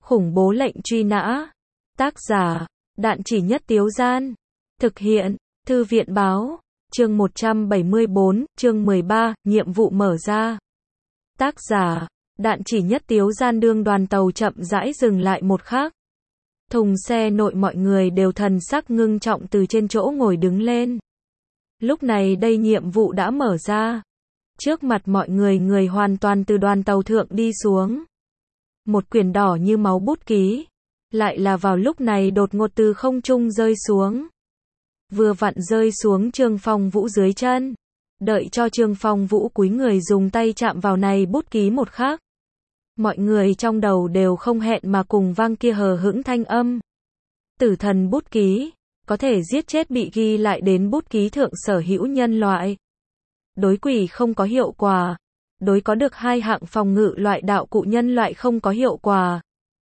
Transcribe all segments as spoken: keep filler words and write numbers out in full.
Khủng bố lệnh truy nã. Tác giả, Đạn Chỉ Nhất Tiếu Gian. Thực hiện, Thư viện báo. Chương một trăm bảy mươi bốn, chương mười ba, nhiệm vụ mở ra. Tác giả, Đạn Chỉ Nhất Tiếu Gian. Đương đoàn tàu chậm rãi dừng lại một khắc. Thùng xe nội mọi người đều thần sắc ngưng trọng từ trên chỗ ngồi đứng lên. Lúc này đây nhiệm vụ đã mở ra. Trước mặt mọi người người hoàn toàn từ đoàn tàu thượng đi xuống. Một quyển đỏ như máu bút ký. Lại là vào lúc này đột ngột từ không trung rơi xuống. Vừa vặn rơi xuống Trương Phong Vũ dưới chân. Đợi cho Trương Phong Vũ cúi người dùng tay chạm vào này bút ký một khắc. Mọi người trong đầu đều không hẹn mà cùng vang kia hờ hững thanh âm. Tử thần bút ký, có thể giết chết bị ghi lại đến bút ký thượng sở hữu nhân loại. Đối quỷ không có hiệu quả. Đối có được hai hạng phòng ngự loại đạo cụ nhân loại không có hiệu quả.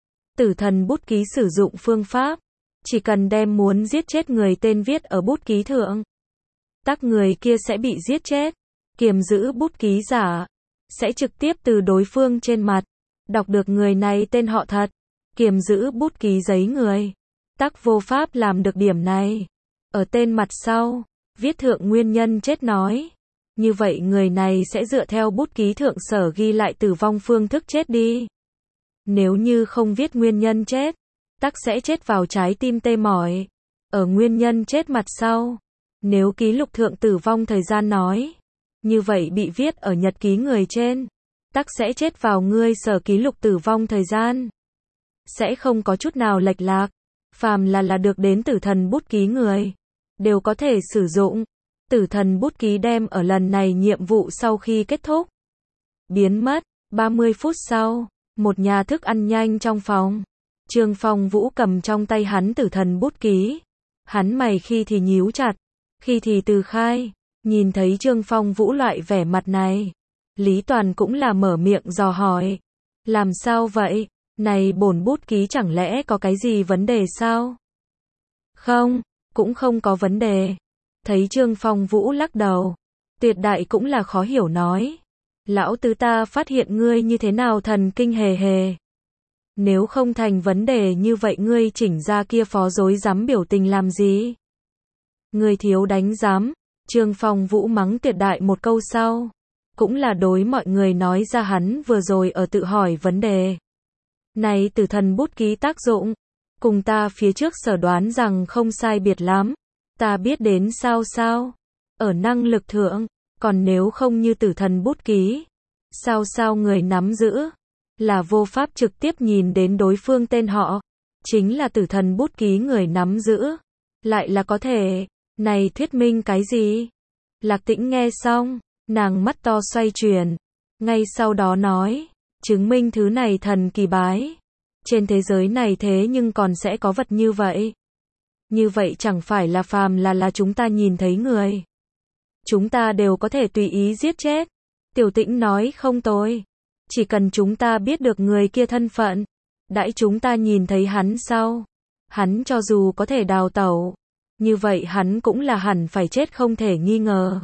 Tử thần bút ký sử dụng phương pháp. Chỉ cần đem muốn giết chết người tên viết ở bút ký thượng. Tác người kia sẽ bị giết chết. Kiềm giữ bút ký giả. Sẽ trực tiếp từ đối phương trên mặt. Đọc được người này tên họ thật. Kiềm giữ bút ký giấy người. Tác vô pháp làm được điểm này. Ở tên mặt sau. Viết thượng nguyên nhân chết nói. Như vậy người này sẽ dựa theo bút ký thượng sở ghi lại tử vong phương thức chết đi. Nếu như không viết nguyên nhân chết. Tắc sẽ chết vào trái tim tê mỏi. Ở nguyên nhân chết mặt sau. Nếu ký lục thượng tử vong thời gian nói. Như vậy bị viết ở nhật ký người trên. Tắc sẽ chết vào ngươi sở ký lục tử vong thời gian. Sẽ không có chút nào lệch lạc. Phàm là là được đến tử thần bút ký người. Đều có thể sử dụng. Tử thần bút ký đem ở lần này nhiệm vụ sau khi kết thúc. Biến mất. ba mươi phút sau. Một nhà thức ăn nhanh trong phòng. Trương Phong Vũ cầm trong tay hắn tử thần bút ký. Hắn mày khi thì nhíu chặt. Khi thì từ khai. Nhìn thấy Trương Phong Vũ loại vẻ mặt này. Lý Toàn cũng là mở miệng dò hỏi. Làm sao vậy? Này bổn bút ký chẳng lẽ có cái gì vấn đề sao? Không, cũng không có vấn đề. Thấy Trương Phong Vũ lắc đầu. Tuyệt đại cũng là khó hiểu nói. Lão tứ ta phát hiện ngươi như thế nào thần kinh hề hề. Nếu không thành vấn đề như vậy ngươi chỉnh ra kia phó dối dám biểu tình làm gì? Ngươi thiếu đánh giám. Trương Phong Vũ mắng tuyệt đại một câu sau. Cũng là đối mọi người nói ra hắn vừa rồi ở tự hỏi vấn đề. Này tử thần bút ký tác dụng. Cùng ta phía trước sở đoán rằng không sai biệt lắm. Ta biết đến sao sao. Ở năng lực thượng. Còn nếu không như tử thần bút ký. Sao sao người nắm giữ. Là vô pháp trực tiếp nhìn đến đối phương tên họ. Chính là tử thần bút ký người nắm giữ. Lại là có thể. Này thuyết minh cái gì? Lạc Tĩnh nghe xong. Nàng mắt to xoay chuyển. Ngay sau đó nói. Chứng minh thứ này thần kỳ bái. Trên thế giới này thế nhưng còn sẽ có vật như vậy. Như vậy chẳng phải là phàm là là chúng ta nhìn thấy người. Chúng ta đều có thể tùy ý giết chết. Tiểu Tĩnh nói không tồi. Chỉ cần chúng ta biết được người kia thân phận. Đãi chúng ta nhìn thấy hắn sau. Hắn cho dù có thể đào tẩu. Như vậy hắn cũng là hẳn phải chết không thể nghi ngờ.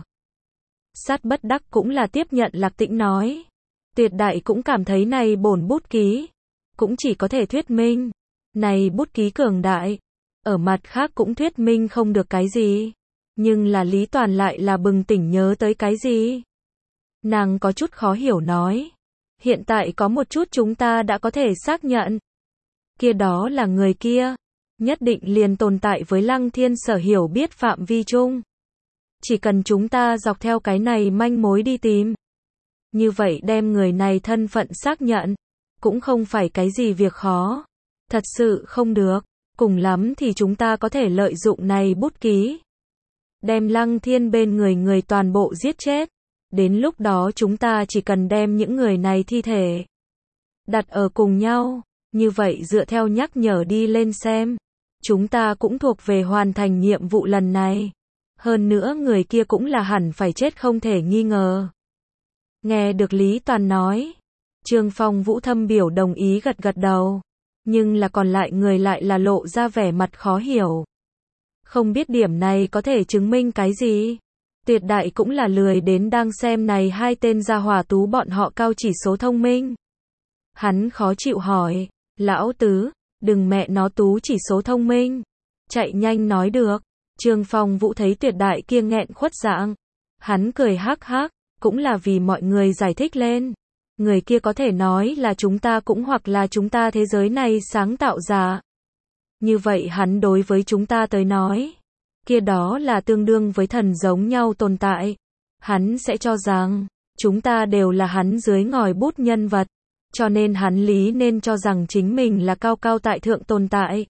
Sát bất đắc cũng là tiếp nhận Lạc Tĩnh nói. Tuyệt đại cũng cảm thấy này bổn bút ký. Cũng chỉ có thể thuyết minh. Này bút ký cường đại. Ở mặt khác cũng thuyết minh không được cái gì. Nhưng là Lý Toàn lại là bừng tỉnh nhớ tới cái gì. Nàng có chút khó hiểu nói. Hiện tại có một chút chúng ta đã có thể xác nhận. Kia đó là người kia. Nhất định liền tồn tại với Lăng Thiên sở hiểu biết phạm vi chung. Chỉ cần chúng ta dọc theo cái này manh mối đi tìm. Như vậy đem người này thân phận xác nhận. Cũng không phải cái gì việc khó. Thật sự không được. Cùng lắm thì chúng ta có thể lợi dụng này bút ký. Đem Lăng Thiên bên người người toàn bộ giết chết. Đến lúc đó chúng ta chỉ cần đem những người này thi thể. Đặt ở cùng nhau. Như vậy dựa theo nhắc nhở đi lên xem. Chúng ta cũng thuộc về hoàn thành nhiệm vụ lần này. Hơn nữa người kia cũng là hẳn phải chết không thể nghi ngờ. Nghe được Lý Toàn nói. Trương Phong Vũ thâm biểu đồng ý gật gật đầu. Nhưng là còn lại người lại là lộ ra vẻ mặt khó hiểu. Không biết điểm này có thể chứng minh cái gì. Tuyệt đại cũng là lười đến đang xem này hai tên gia hỏa tú bọn họ cao chỉ số thông minh. Hắn khó chịu hỏi. Lão tứ, đừng mẹ nó tú chỉ số thông minh. Chạy nhanh nói được. Trương Phong Vũ thấy tuyệt đại kia nghẹn khuất dạng. Hắn cười hắc hắc, cũng là vì mọi người giải thích lên. Người kia có thể nói là chúng ta cũng hoặc là chúng ta thế giới này sáng tạo ra. Như vậy hắn đối với chúng ta tới nói, kia đó là tương đương với thần giống nhau tồn tại. Hắn sẽ cho rằng, chúng ta đều là hắn dưới ngòi bút nhân vật. Cho nên hắn lý nên cho rằng chính mình là cao cao tại thượng tồn tại.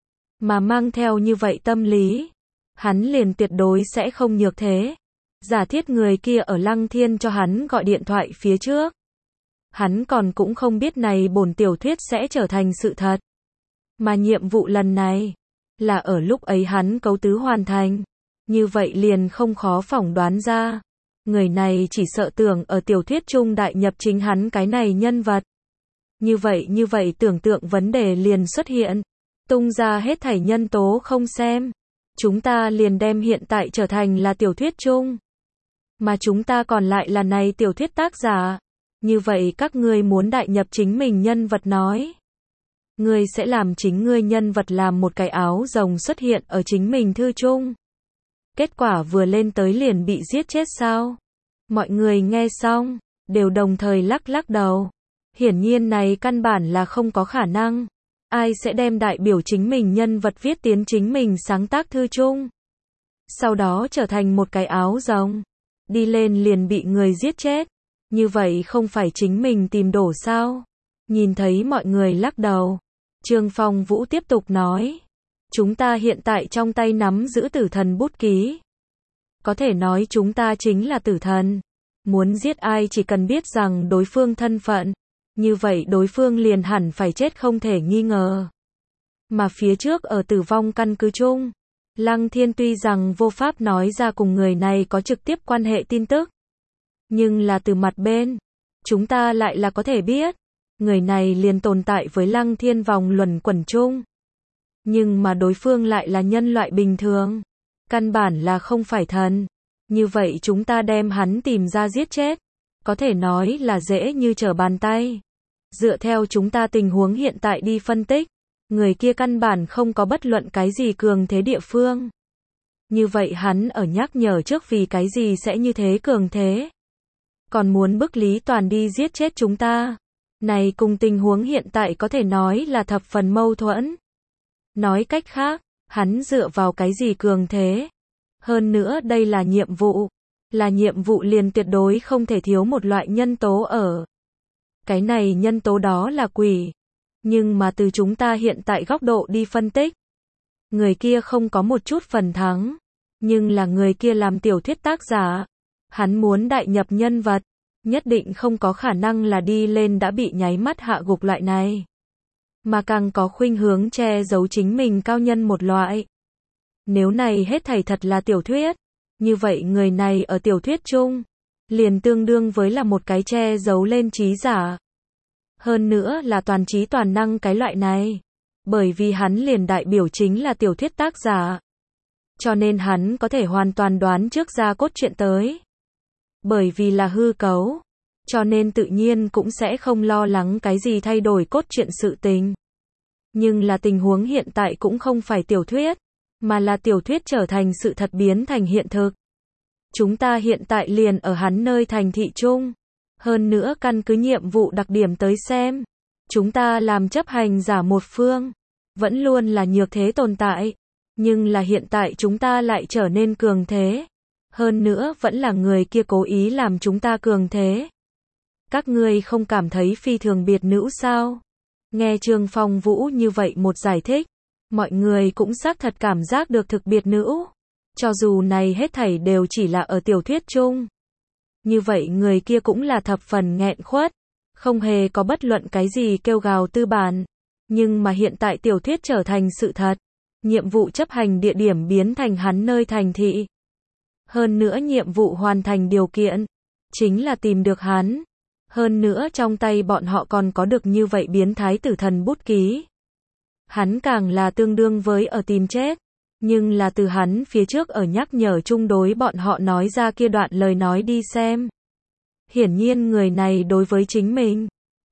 Mà mang theo như vậy tâm lý, hắn liền tuyệt đối sẽ không nhược thế. Giả thiết người kia ở Lăng Thiên cho hắn gọi điện thoại phía trước. Hắn còn cũng không biết này bổn tiểu thuyết sẽ trở thành sự thật. Mà nhiệm vụ lần này, là ở lúc ấy hắn cấu tứ hoàn thành. Như vậy liền không khó phỏng đoán ra. Người này chỉ sợ tưởng ở tiểu thuyết chung đại nhập chính hắn cái này nhân vật. Như vậy như vậy tưởng tượng vấn đề liền xuất hiện. Tung ra hết thảy nhân tố không xem. Chúng ta liền đem hiện tại trở thành là tiểu thuyết chung. Mà chúng ta còn lại là này tiểu thuyết tác giả. Như vậy các ngươi muốn đại nhập chính mình nhân vật nói. Ngươi sẽ làm chính ngươi nhân vật làm một cái áo rồng xuất hiện ở chính mình thư chung. Kết quả vừa lên tới liền bị giết chết sao? Mọi người nghe xong, đều đồng thời lắc lắc đầu. Hiển nhiên này căn bản là không có khả năng. Ai sẽ đem đại biểu chính mình nhân vật viết tiến chính mình sáng tác thư chung. Sau đó trở thành một cái áo rồng. Đi lên liền bị người giết chết. Như vậy không phải chính mình tìm đổ sao? Nhìn thấy mọi người lắc đầu. Trương Phong Vũ tiếp tục nói. Chúng ta hiện tại trong tay nắm giữ tử thần bút ký. Có thể nói chúng ta chính là tử thần. Muốn giết ai chỉ cần biết rằng đối phương thân phận. Như vậy đối phương liền hẳn phải chết không thể nghi ngờ. Mà phía trước ở tử vong căn cứ chung. Lăng Thiên tuy rằng vô pháp nói ra cùng người này có trực tiếp quan hệ tin tức. Nhưng là từ mặt bên. Chúng ta lại là có thể biết. Người này liền tồn tại với Lăng Thiên vòng luẩn quẩn chung. Nhưng mà đối phương lại là nhân loại bình thường. Căn bản là không phải thần. Như vậy chúng ta đem hắn tìm ra giết chết. Có thể nói là dễ như trở bàn tay. Dựa theo chúng ta tình huống hiện tại đi phân tích. Người kia căn bản không có bất luận cái gì cường thế địa phương. Như vậy hắn ở nhắc nhở trước vì cái gì sẽ như thế cường thế. Còn muốn bức Lý Toàn đi giết chết chúng ta. Này cùng tình huống hiện tại có thể nói là thập phần mâu thuẫn. Nói cách khác, hắn dựa vào cái gì cường thế. Hơn nữa đây là nhiệm vụ. Là nhiệm vụ liền tuyệt đối không thể thiếu một loại nhân tố ở. Cái này nhân tố đó là quỷ. Nhưng mà từ chúng ta hiện tại góc độ đi phân tích. Người kia không có một chút phần thắng. Nhưng là người kia làm tiểu thuyết tác giả. Hắn muốn đại nhập nhân vật. Nhất định không có khả năng là đi lên đã bị nháy mắt hạ gục loại này. Mà càng có khuynh hướng che giấu chính mình cao nhân một loại. Nếu này hết thảy thật là tiểu thuyết. Như vậy người này ở tiểu thuyết chung. Liền tương đương với là một cái che giấu lên trí giả. Hơn nữa là toàn trí toàn năng cái loại này. Bởi vì hắn liền đại biểu chính là tiểu thuyết tác giả. Cho nên hắn có thể hoàn toàn đoán trước ra cốt truyện tới. Bởi vì là hư cấu. Cho nên tự nhiên cũng sẽ không lo lắng cái gì thay đổi cốt truyện sự tình. Nhưng là tình huống hiện tại cũng không phải tiểu thuyết. Mà là tiểu thuyết trở thành sự thật biến thành hiện thực. Chúng ta hiện tại liền ở hắn nơi thành thị chung. Hơn nữa căn cứ nhiệm vụ đặc điểm tới xem. Chúng ta làm chấp hành giả một phương. Vẫn luôn là nhược thế tồn tại. Nhưng là hiện tại chúng ta lại trở nên cường thế. Hơn nữa vẫn là người kia cố ý làm chúng ta cường thế. Các ngươi không cảm thấy phi thường biệt nữ sao? Nghe Trương Phong Vũ như vậy một giải thích. Mọi người cũng xác thật cảm giác được thực biệt nữ. Cho dù này hết thảy đều chỉ là ở tiểu thuyết chung. Như vậy người kia cũng là thập phần nghẹn khuất. Không hề có bất luận cái gì kêu gào tư bản. Nhưng mà hiện tại tiểu thuyết trở thành sự thật. Nhiệm vụ chấp hành địa điểm biến thành hắn nơi thành thị. Hơn nữa nhiệm vụ hoàn thành điều kiện. Chính là tìm được hắn. Hơn nữa trong tay bọn họ còn có được như vậy biến thái tử thần bút ký. Hắn càng là tương đương với ở tìm chết. Nhưng là từ hắn phía trước ở nhắc nhở chung đối bọn họ nói ra kia đoạn lời nói đi xem. Hiển nhiên người này đối với chính mình.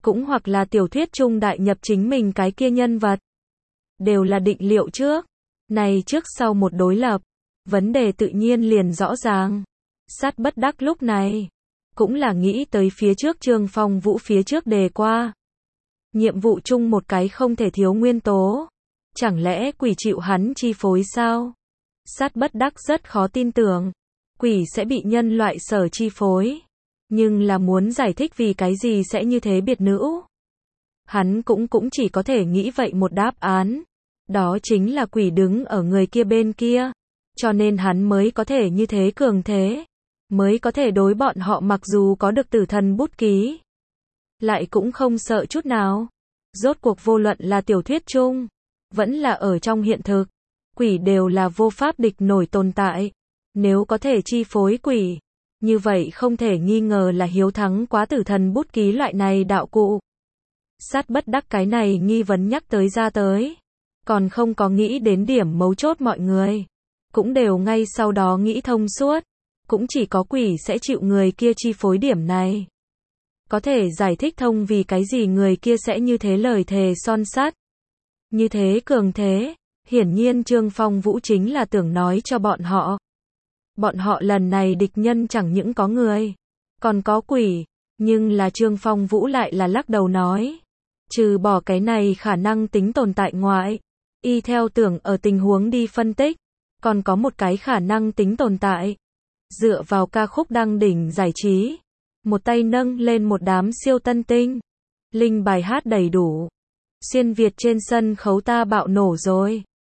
cũng hoặc là tiểu thuyết chung đại nhập chính mình cái kia nhân vật. Đều là định liệu trước. Này trước sau một đối lập. Vấn đề tự nhiên liền rõ ràng. Sát bất đắc lúc này. Cũng là nghĩ tới phía trước Trương Phong Vũ phía trước đề qua. Nhiệm vụ chung một cái không thể thiếu nguyên tố. Chẳng lẽ quỷ chịu hắn chi phối sao? Sát bất đắc rất khó tin tưởng. Quỷ sẽ bị nhân loại sở chi phối. Nhưng là muốn giải thích vì cái gì sẽ như thế biệt nữ. Hắn cũng cũng chỉ có thể nghĩ vậy một đáp án. Đó chính là quỷ đứng ở người kia bên kia. Cho nên hắn mới có thể như thế cường thế. Mới có thể đối bọn họ mặc dù có được tử thần bút ký. Lại cũng không sợ chút nào. Rốt cuộc vô luận là tiểu thuyết chung. Vẫn là ở trong hiện thực. Quỷ đều là vô pháp địch nổi tồn tại. Nếu có thể chi phối quỷ. Như vậy không thể nghi ngờ là hiếu thắng quá tử thần bút ký loại này đạo cụ. Sát bất đắc cái này nghi vấn nhắc tới ra tới. Còn không có nghĩ đến điểm mấu chốt mọi người. Cũng đều ngay sau đó nghĩ thông suốt. Cũng chỉ có quỷ sẽ chịu người kia chi phối điểm này. Có thể giải thích thông vì cái gì người kia sẽ như thế lời thề son sắt. Như thế cường thế. Hiển nhiên Trương Phong Vũ chính là tưởng nói cho bọn họ. Bọn họ lần này địch nhân chẳng những có người. Còn có quỷ. Nhưng là Trương Phong Vũ lại là lắc đầu nói. Trừ bỏ cái này khả năng tính tồn tại ngoại. Y theo tưởng ở tình huống đi phân tích. Còn có một cái khả năng tính tồn tại. Dựa vào ca khúc đăng đỉnh giải trí. Một tay nâng lên một đám siêu tân tinh. Linh bài hát đầy đủ. Xuyên Việt trên sân khấu ta bạo nổ rồi.